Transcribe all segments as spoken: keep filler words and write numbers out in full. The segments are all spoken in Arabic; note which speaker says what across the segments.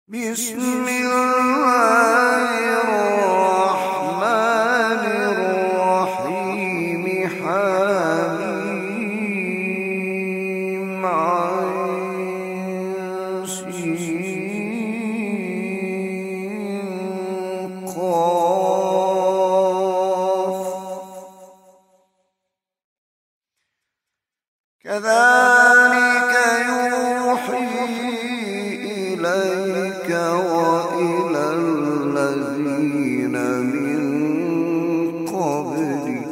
Speaker 1: بسم الله الرحمن الرحيم حميم عين سين قاف كذلك يوحي إليك وإلى الذين من قبلك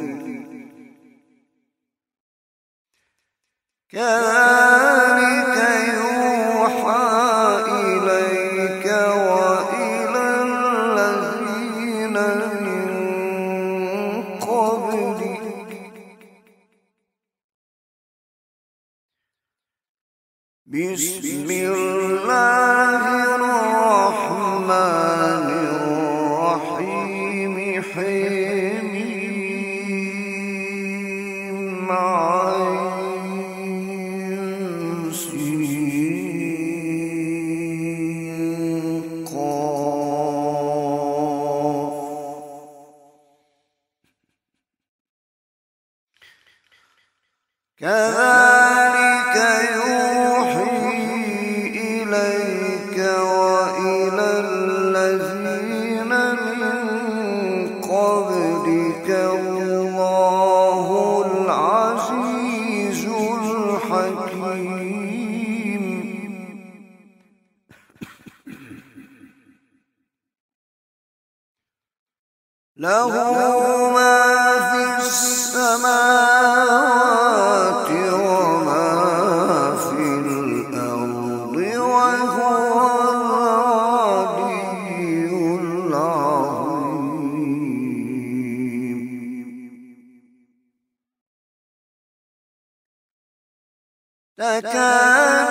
Speaker 1: كذلك يوحى إليك وإلى الذين من قبلك بسم الله الرحمن الرحيم حميم عين سين قاف كذلك يوحي إليك وإلى الذين من قبلك الله العزيز الحكيم له ما في السماوات وما في الأرض وهو العلي العظيم تكاد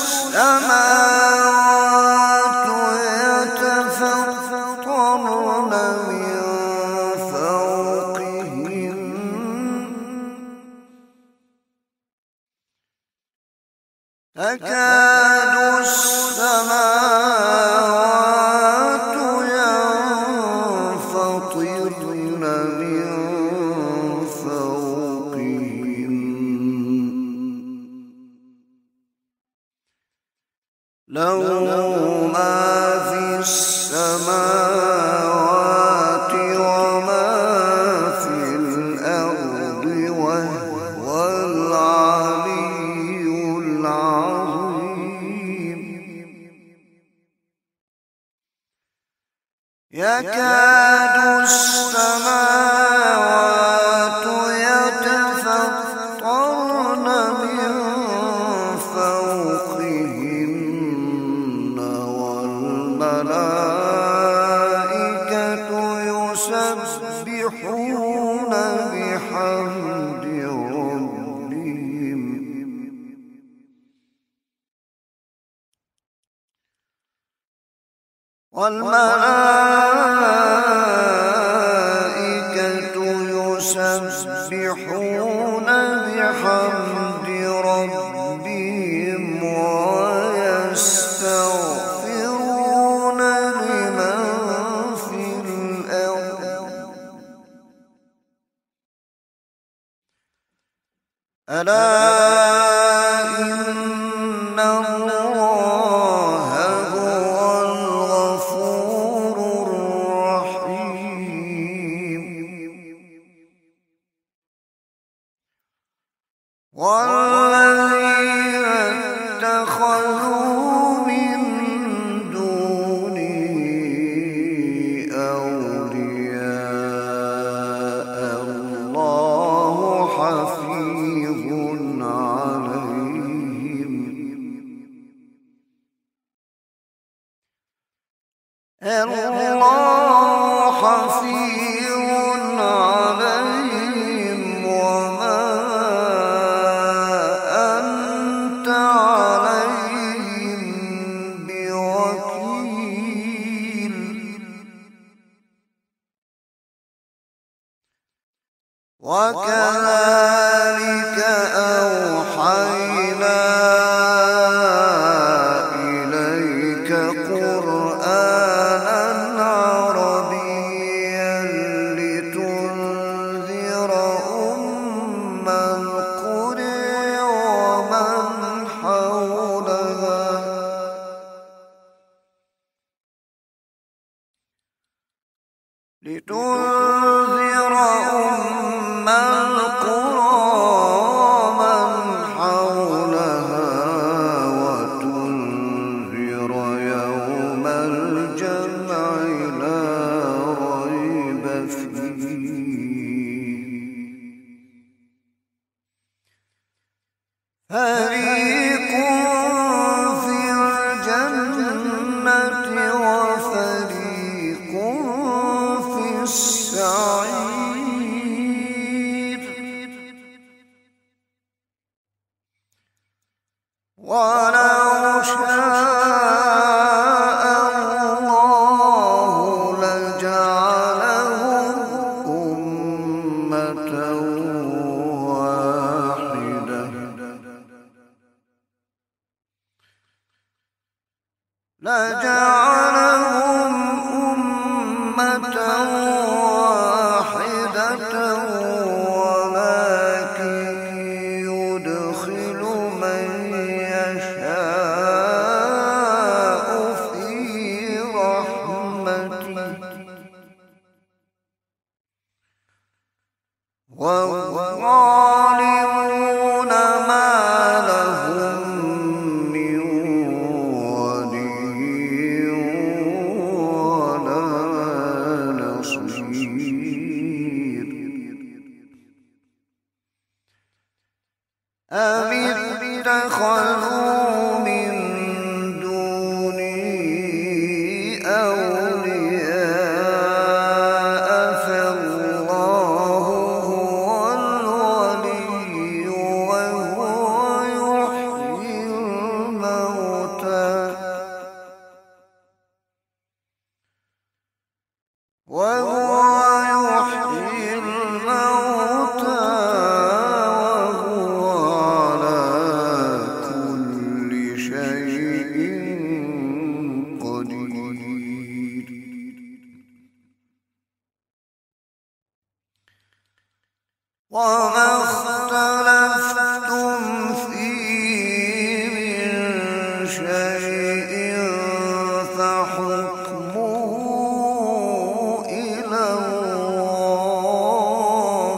Speaker 1: السماوات يتفطرن من فوقهن تكاد السماوات ينفطرن من فوقهن له ما في السماوات وما في الأرض وهو العلي العظيم يكاد السماوات يتفطرن من فوقهن والملائكة يسبحون بحمد ربهم والملائكة يسبحون بحمد ربهم ويستغفرون لمن في الأرض ألا إن الله هو الغفور الرحيم والذين اتخذوا من دونه أولياء الله حفيظ عليهم الله حفيظ عليهم وما أنت عليهم بوكيل وكذلك أوحينا إليك قرآنا لتنذر أم القرى من حولها وتنذر يوم الجمع لا ريب فيه فريق في الجنة وفريق في السعير ولو شاء الله لجعلهم أمة واحدة لجعلهم أمة واحدة ولكن يدخل من يشاء في رحمته والظالمون ما لهم من ولي ولا نصير أم اتخذوا من دوني أولياء فالله هو الولي وهو يحيي الموتى وهو يحيي الموتى وهو على كل شيء قدير وما اختلفتم فيه من شيء فحكمه إلى الله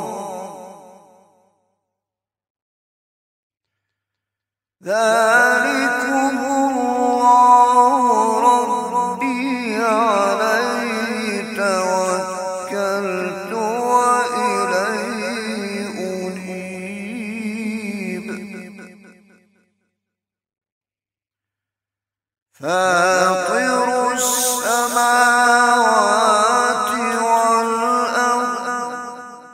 Speaker 1: ذلكم الله ربي عليه توكلت وإليه أنيب فاطر السماوات والأرض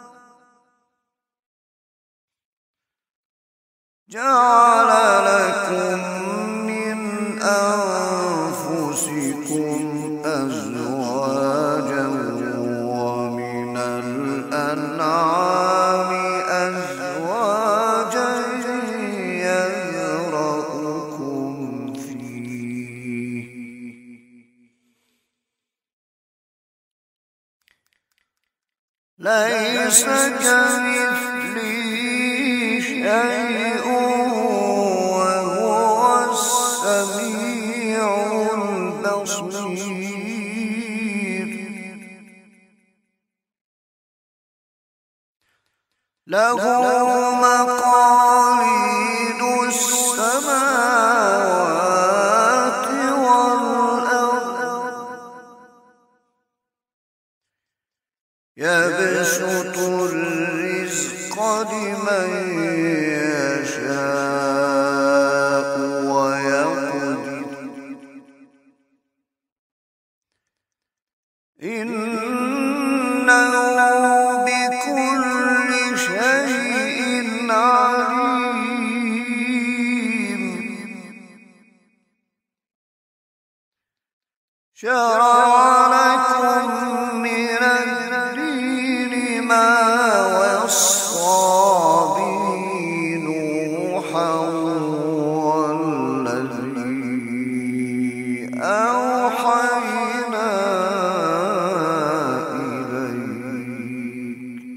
Speaker 1: جعل لكم من أنفسكم أزواجا ومن الأنعام أزواجا يذرأكم فيه ليس كمثله شيء وهو السميع البصير له مقاليد السماوات والأرض يبسط الرزق لمن يشاء ويقدر إنه بكل شيء عليم شرع لكم من الدين ما وصى به نوحا والذي أوحينا إليك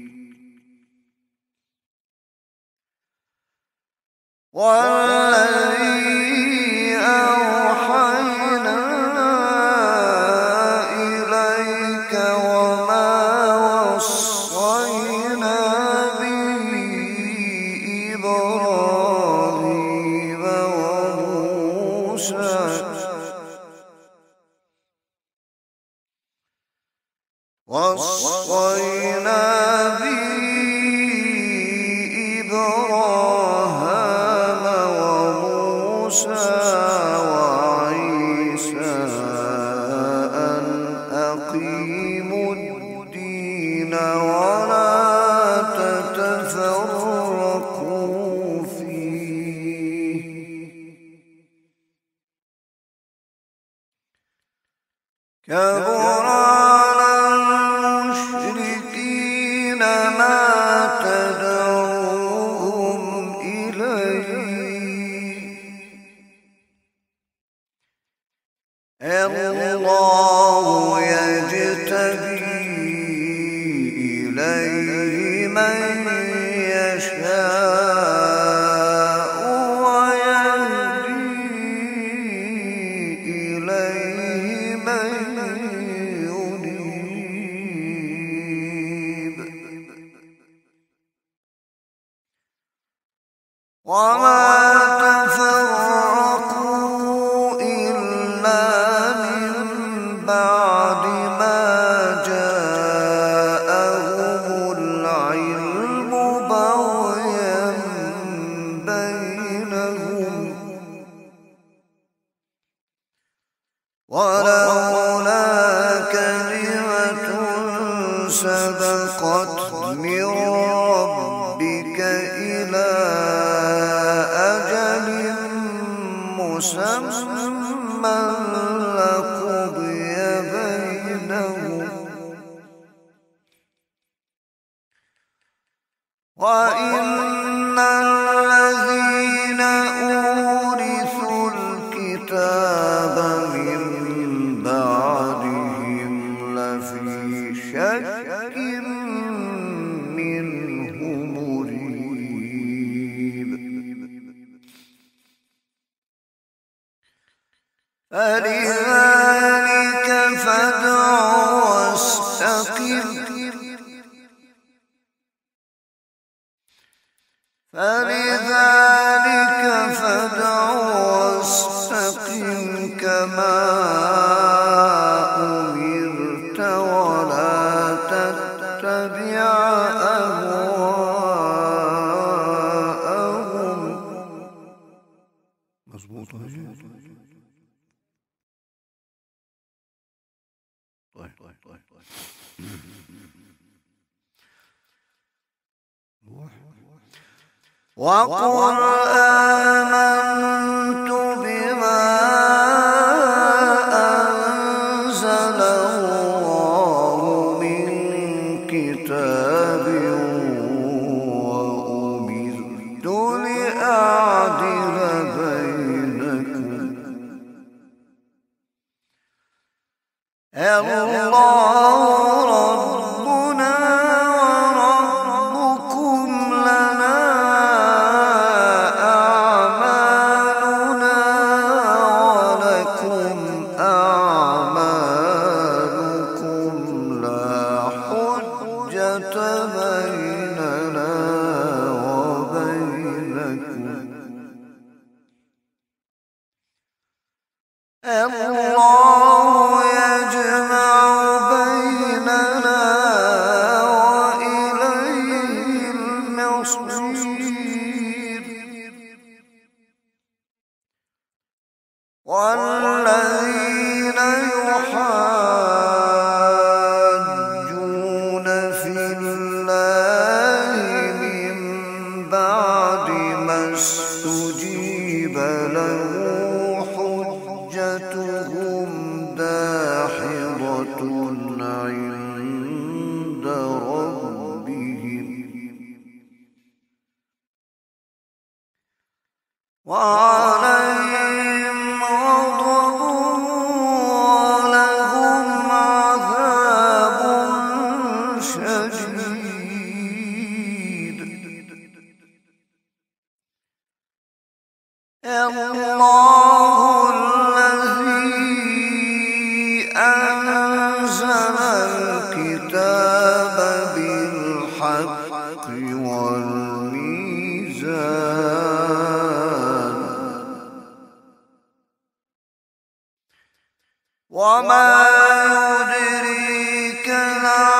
Speaker 1: والذي أوحينا وصينا به إبراهيم وموسى وعيسى أن أقيموا الدين ولا تتفرقوا فيه كبر على المشركين ما تدعوهم إليه الله يجتبي إليه من يشاء ويهدي إليه من ينيب وما تفرقوا إلا من بعد ما جاءهم العلم بغيا بينهم ولولا كلمة سبقت من ربك إلى أجل مسمى لقضي بينهم وإن الذين أورثوا الكتاب من بعدهم لفي شك منه مريب فلذلك فادع واستقم فلذلك فادع واستقم كما أمرت ولا تتبع أهواءهم مظبوط طيب طيب طيب وقل آمنت بما أنزل الله من كتاب وأمرت لأعدل بينكم الله ربنا وربكم لنا أعمالنا ولكم أعمالكم لا حجة بيننا وبينكم الله يجمع بيننا وإليه المصير والذين يحاجون في الله من بعد ما استجيب له حجتهم داحضة عند ربهم وعليهم غضب ولهم عذاب شديد الله الذي أنزل الكتاب بالحق والميزان وما يدريك لعل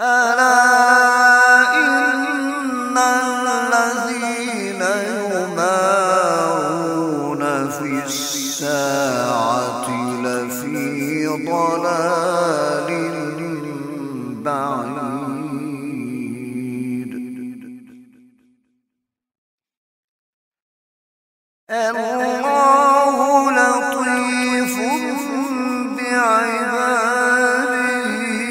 Speaker 1: ألا إن الذين يمارون في الساعة لفي ضلال بعيد. الله لطيف بعباده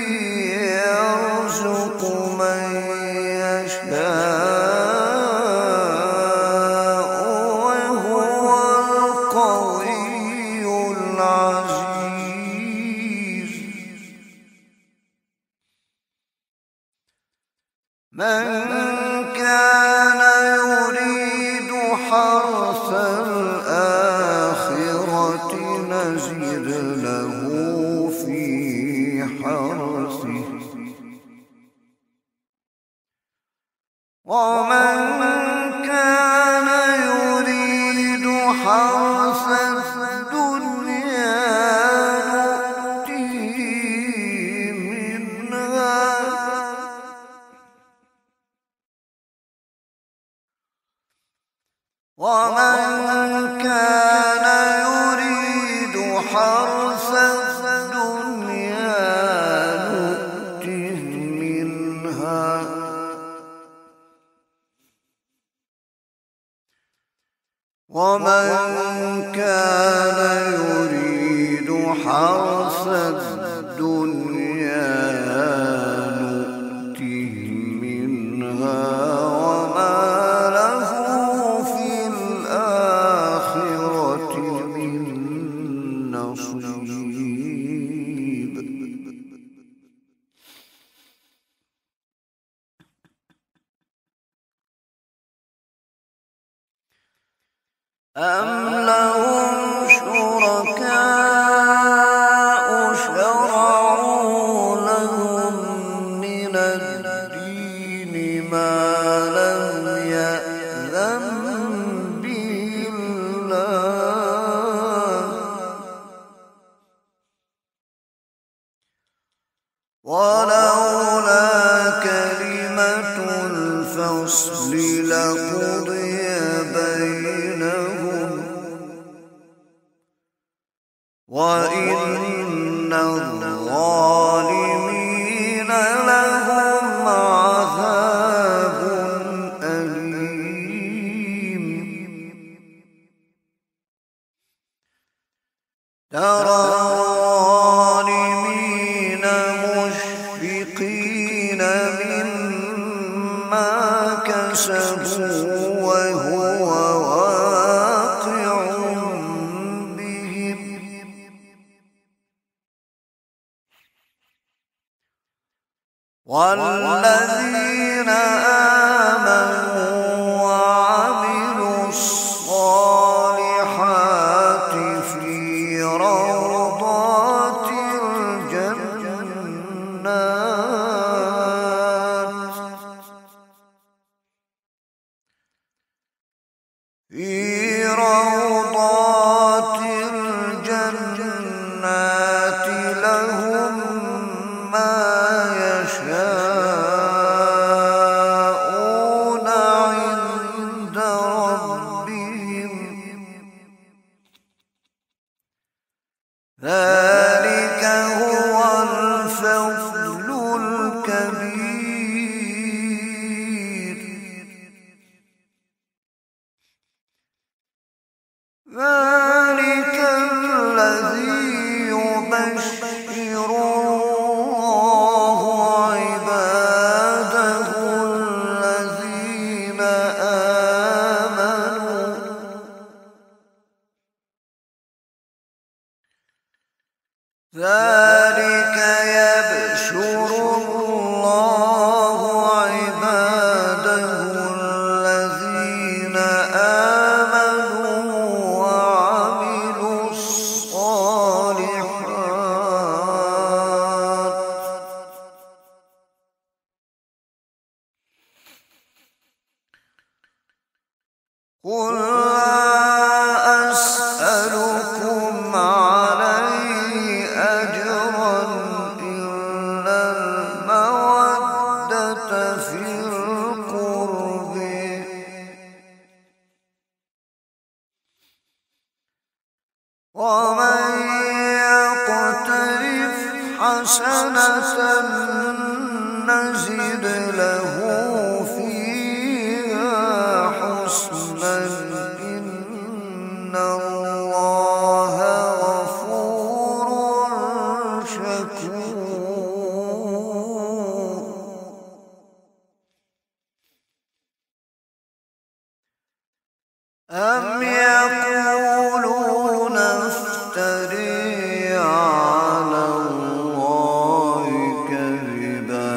Speaker 1: يرزق من يشاء وهو القوي العزيز. من كان يريد حرث الآخرة نزد له في حرثه ومن كان يريد حرث الدنيا نؤته منها ومن كان يريد حرث الدنيا نؤته منها ومن كان يريد حرث الدنيا نؤته منها وما له في الآخرة من نصيب. أم لهم شركاء شرعوا لهم من الدين ما لم يأذن به الله ولولا كلمة الفصل لقضي بينهم وإن الظالمين لهم عذاب أليم. ترى الظالمين مشفقين مما كسبوا وهو واقع بهم والذين آمنوا وعملوا الصالحات في روضات الجنات في روضات الجنات لهم ما يشاءون عند ربهم ذلك هو الفضل الكبير. ذلك الذي يبشر الله عباده الذين آمنوا ذلك يبشر الله عباده الذين آمنوا وعملوا الصالحات قل لا أسألكم عليه أجرا ومن يقترف حسنة نزد له فيها حسنا إن الله غفور شكور. أم يقولون افتري على الله كذبا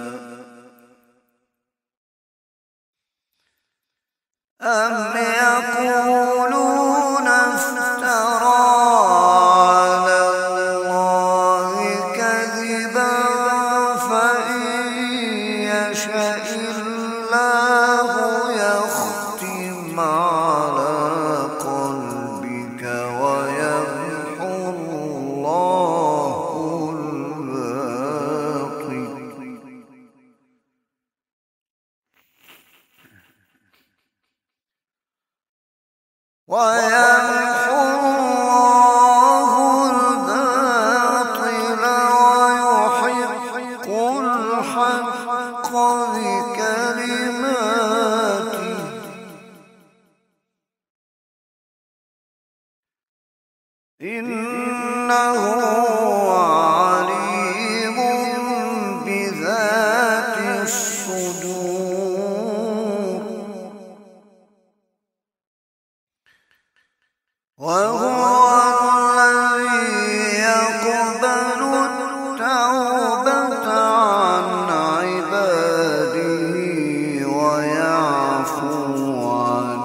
Speaker 1: أم يقولون افترى على الله كذبا فإن يشاء الله يختم على قلبك ويمحو الله الباطل ويمحو الله الباطل ويحق الحق بكلماته إنه عليم بذات الصدور. وهو الذي يقبل التوبة عن عباده ويعفو عن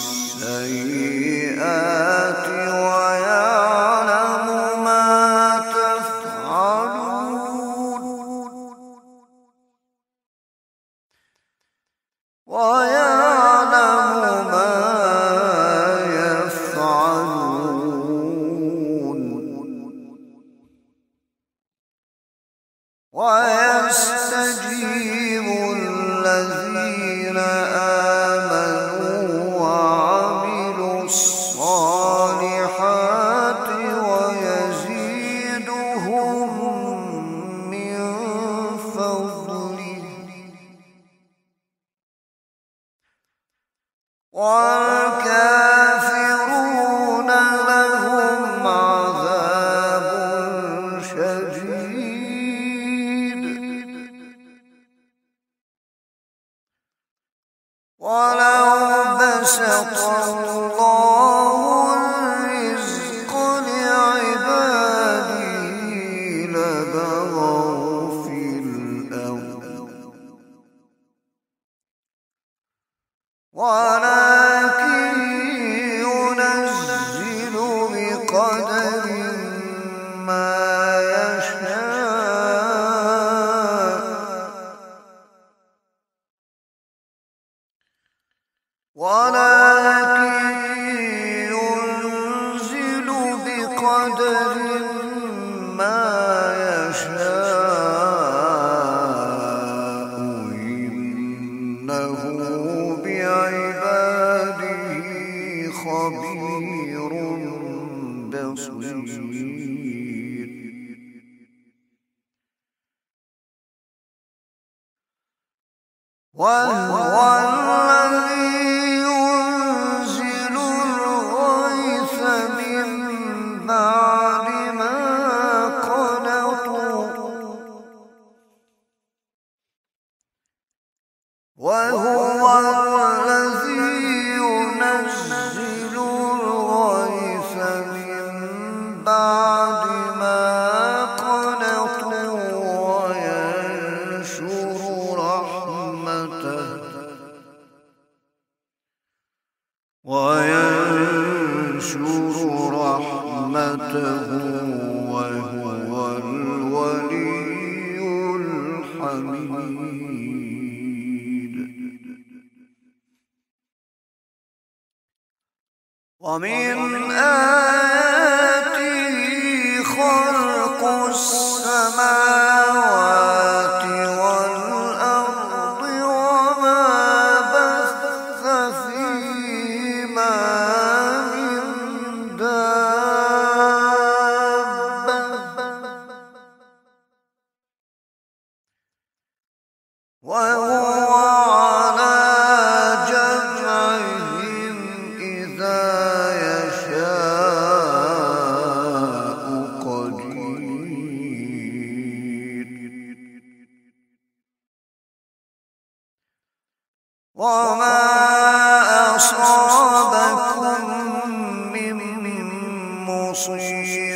Speaker 1: السيئات ويعلم ما تفعلون ويعلم ما يفعلون ويستجيب الذين آمنوا وعملوا الصالحات ويزيدهم من فضله والكافرون لهم عذاب شديد. ولو بسط الله الرزق لعباده لبغوا في الأرض ولكن ينزل بقدر ما يشاء ولكن ينزل بقدر ما يشاء إنه بعباده خبير بصير. وهو الذي ينزل الغيث من بعد ما قنطوا وهو الذي ينزل الغيث من بعد ما قنطوا وينشر رحمته وينشر رحمته وهو الولي الحميد. ومن آياته خلق السماوات والأرض وما بث فيهما من دابة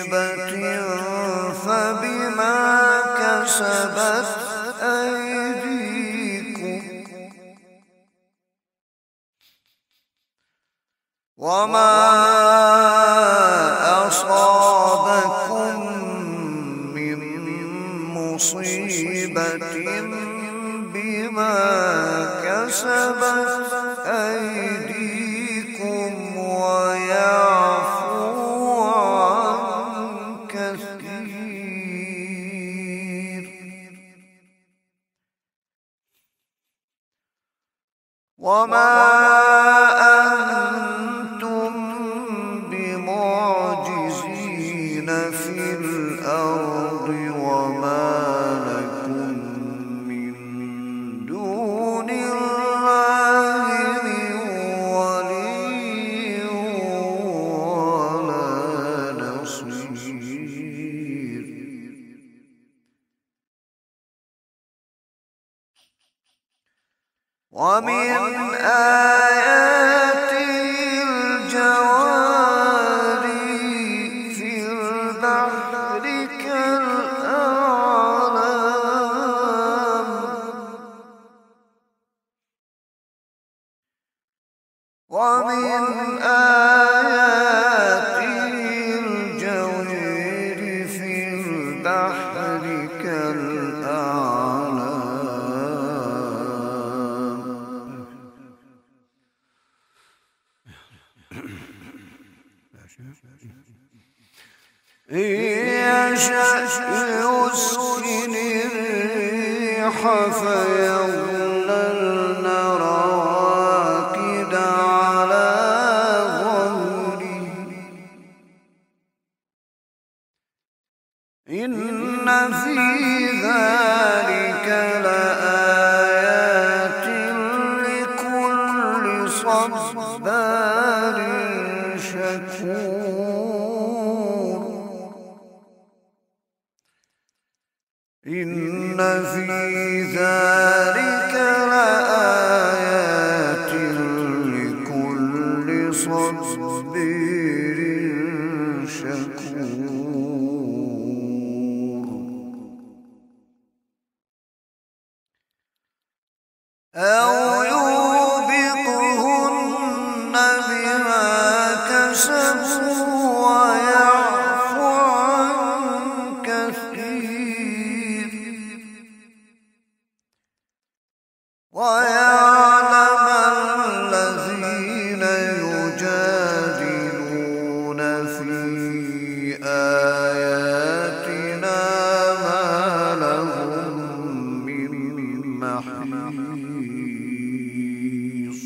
Speaker 1: فبما كسبت أيديكم وما أصابكم من مصيبة بما كسبت أيديكم ويعفو عن كثير وما أنتم بمعجزين في الأرض وما لكم من دون الله من ولي ولا نصير ومن آياته الجواري في البحر كالأعلام ومن آياته الجواري في البحر كالأعلام إن يشأ يسكن الريح فيظللن رواكد على ظهره إن في ذلك لآيات لكل صبار شكور إن في ذلك لآيات لكل صبر شكور أو يوبقهن بما كسبوا ويعفو عن كثير ويعلم الذين يجادلون في آياتنا ما لهم من محيص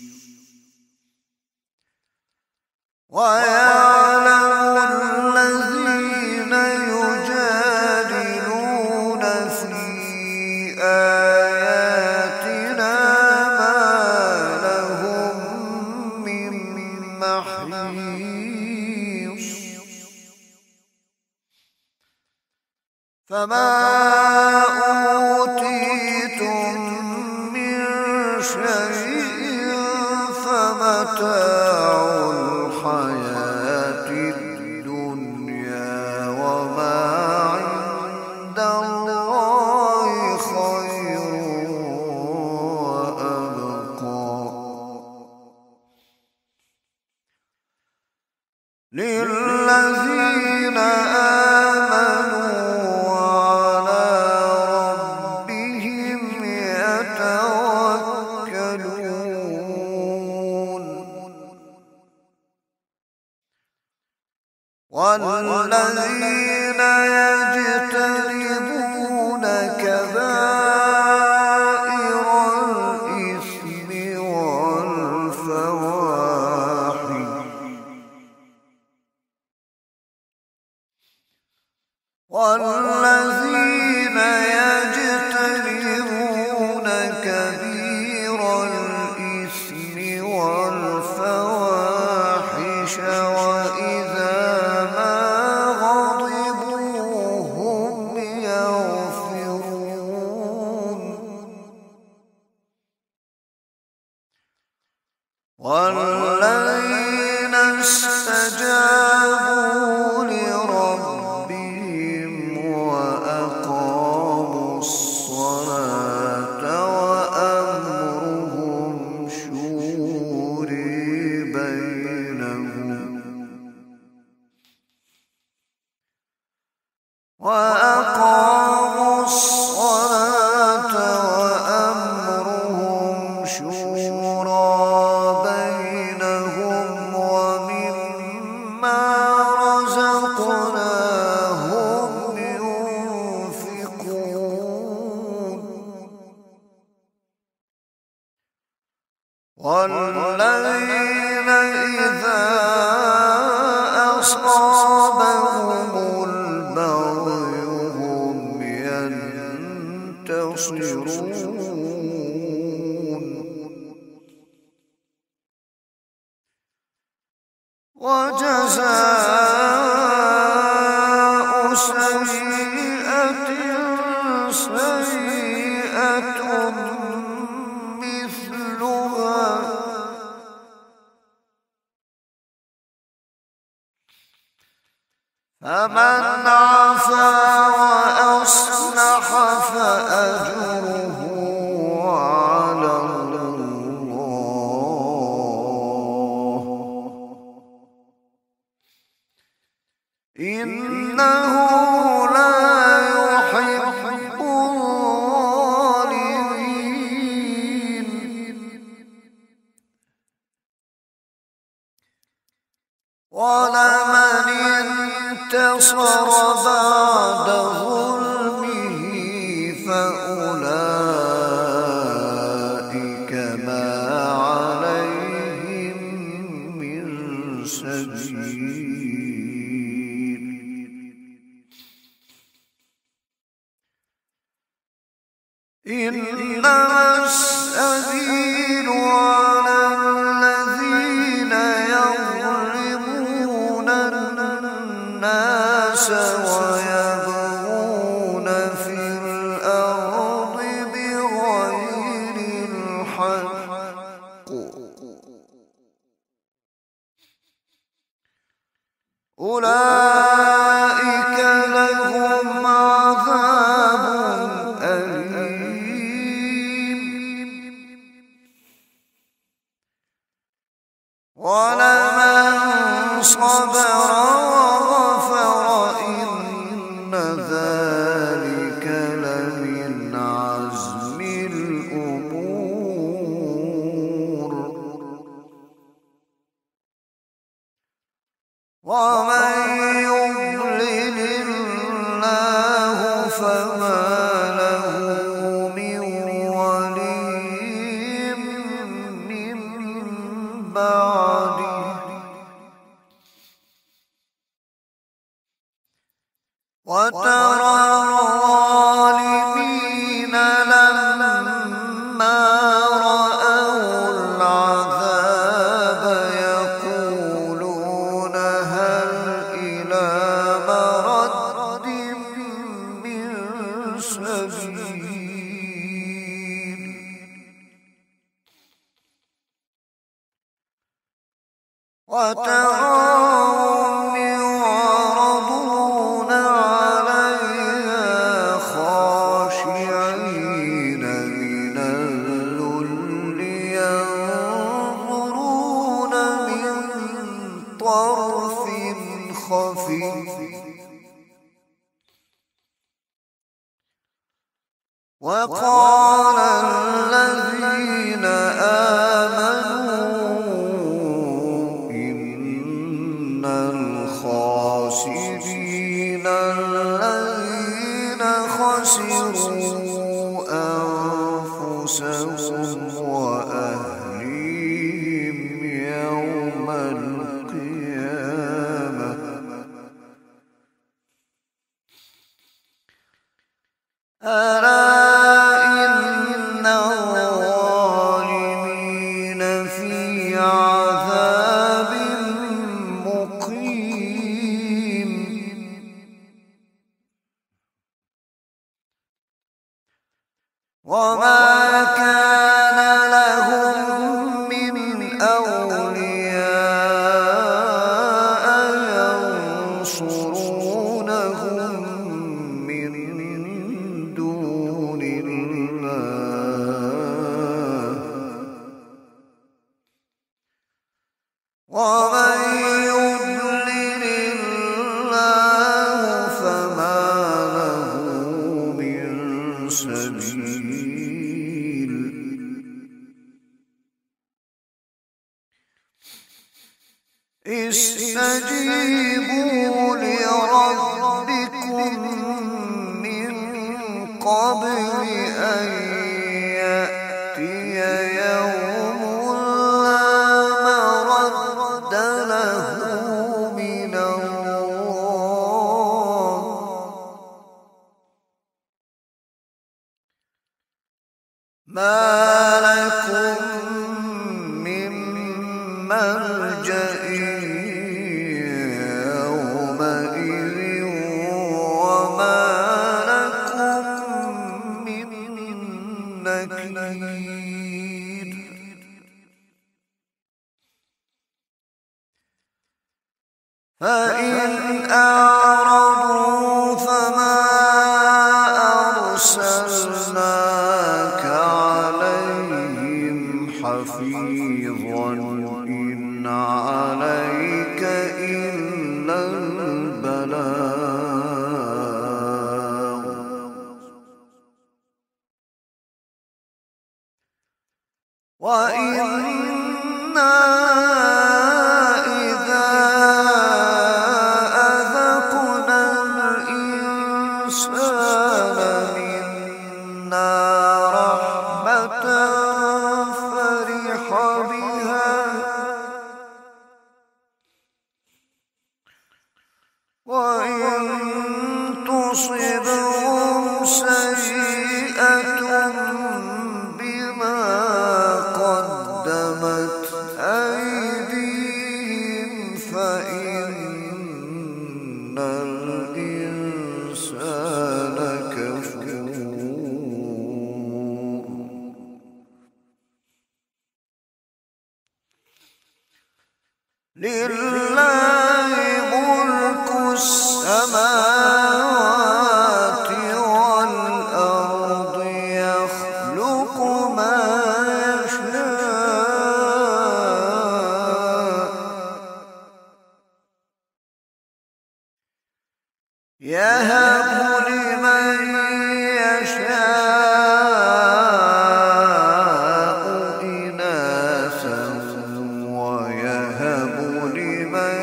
Speaker 1: ويعلم الذين يجادلون في آياتنا ما لهم من محيص فما أوتيتم من شيء فمتاع الحياة الدنيا وما عند الله خير وأبقى للذين آمنوا وعلى ربهم يتوكلون والذين يجتنبون كبائر الإثم والفواحش والذين يجتنبون كبير الإثم والفواحش وإذا ما غضبوا هم يغفرون والذين استجابوا لربهم وأقاموا الصلاة وأمرهم شورى بينهم ومما رزقناهم ينفقون والذين إذا أصابهم البغي هم ينتصرون وجزاء سيئة سيئة مثلها فمن عفا وأصلح فأجره على الله إنه لا يحب الظالمين ولمن انتصر بعد ظلمه فأولئك ما عليهم من سبيل إنما السبيل على الذين يظلمون الناس ويبغون في الأرض بغير الحق أولئك لهم عذاب أليم ولمن صبر وغفر إن ذلك لمن عزم الأمور ومن يضلل الله فما له من ولي من بعده وترى الظالمين لما رأوا العذاب يقولون هل إلى مرد من سبيل وتراهم يعرضون عليها خاشعين من الذل ينظرون من طرف خفي وقال الذين آمنوا إن الخاسرين الذين خسروا أنفسهم وأهليهم يوم القيامة ألا إن الظالمين في عذاب مقيم وما كان لهم من أولياء ينصرونهم من دون الله ومن يضلل الله فما ما لكم من ملجأ يومئذ وما لكم من نكير فإن أعرضوا فما أرسلناك عليهم حفيظا إن عليك إلا البلاغ وإنا إذا أذقنا الإنسان منا رحمة فرح بها وإن تصبهم سيئة بما قدمت أيديهم فإن الإنسان كفور لله ملك السماوات والأرض يخلق ما يشاء يهب لمن يشاء إناثا ويهب لمن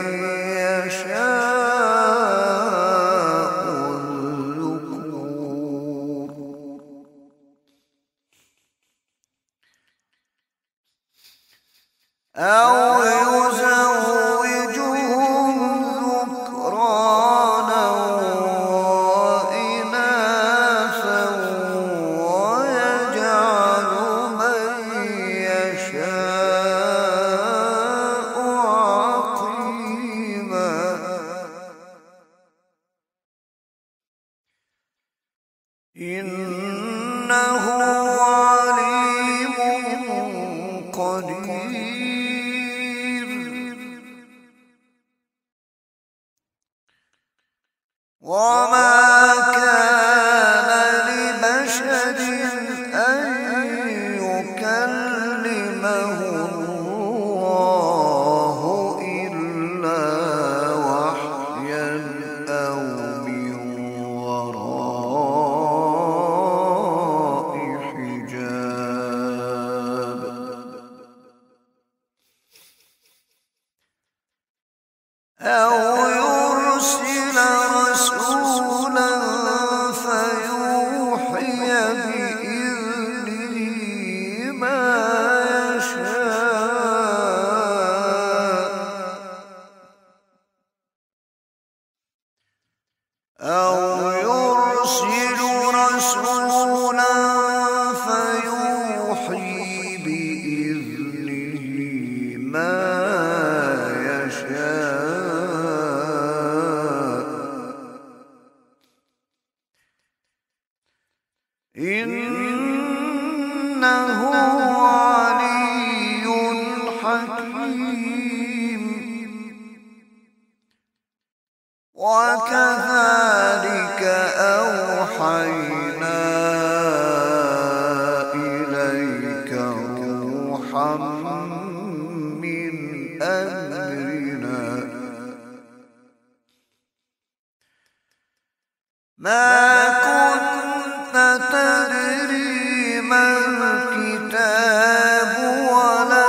Speaker 1: يشاء الذكور أو يزوجهم ذكرانا وإناثا ويجعل من يشاء عقيما إنه عليم قدير وما كان لبشر أن يكلمه الله إلا وحيا أو من وراء حجاب أو يرسل رسولا فيوحي بإذنه ما يشاء أو يرسل رسولا فيوحي بإذنه ما يشاء إنه علي حكيم وكذلك أوحينا إليك روحا من أمرنا ما كنت تدري ما الكتاب ولا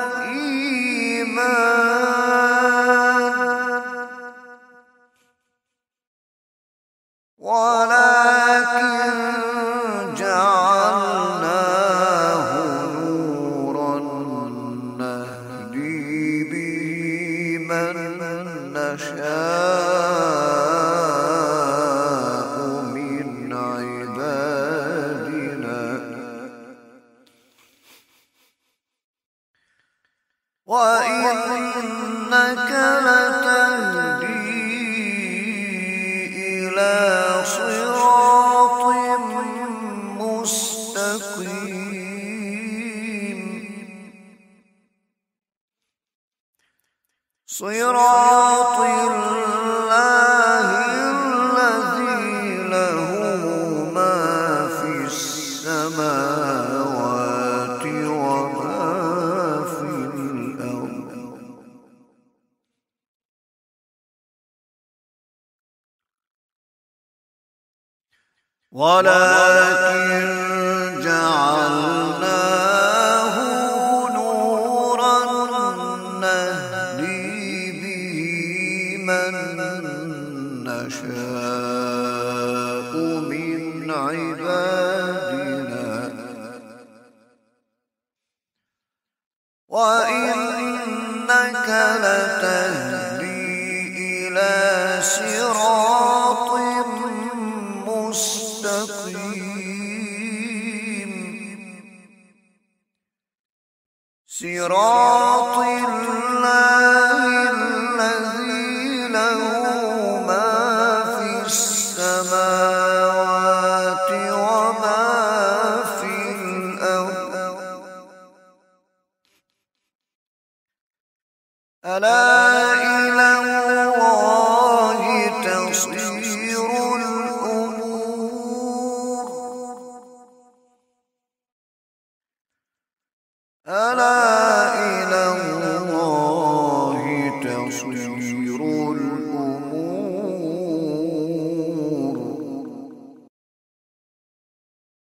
Speaker 1: الإيمان ولكن جعلناه نورا نهدي به من نشاء من عبادنا إلى صراط مستقيم صراط الله الذي له ما في السماوات وما في الأرض ولكن جعلناه نورا نهدي به من نشاء من عبادنا وإنك لتهدي إلى صراط مستقيم صراط الله الذي له ما في السماوات وما في الأرض ألا إلى الله تصير الأمور ألا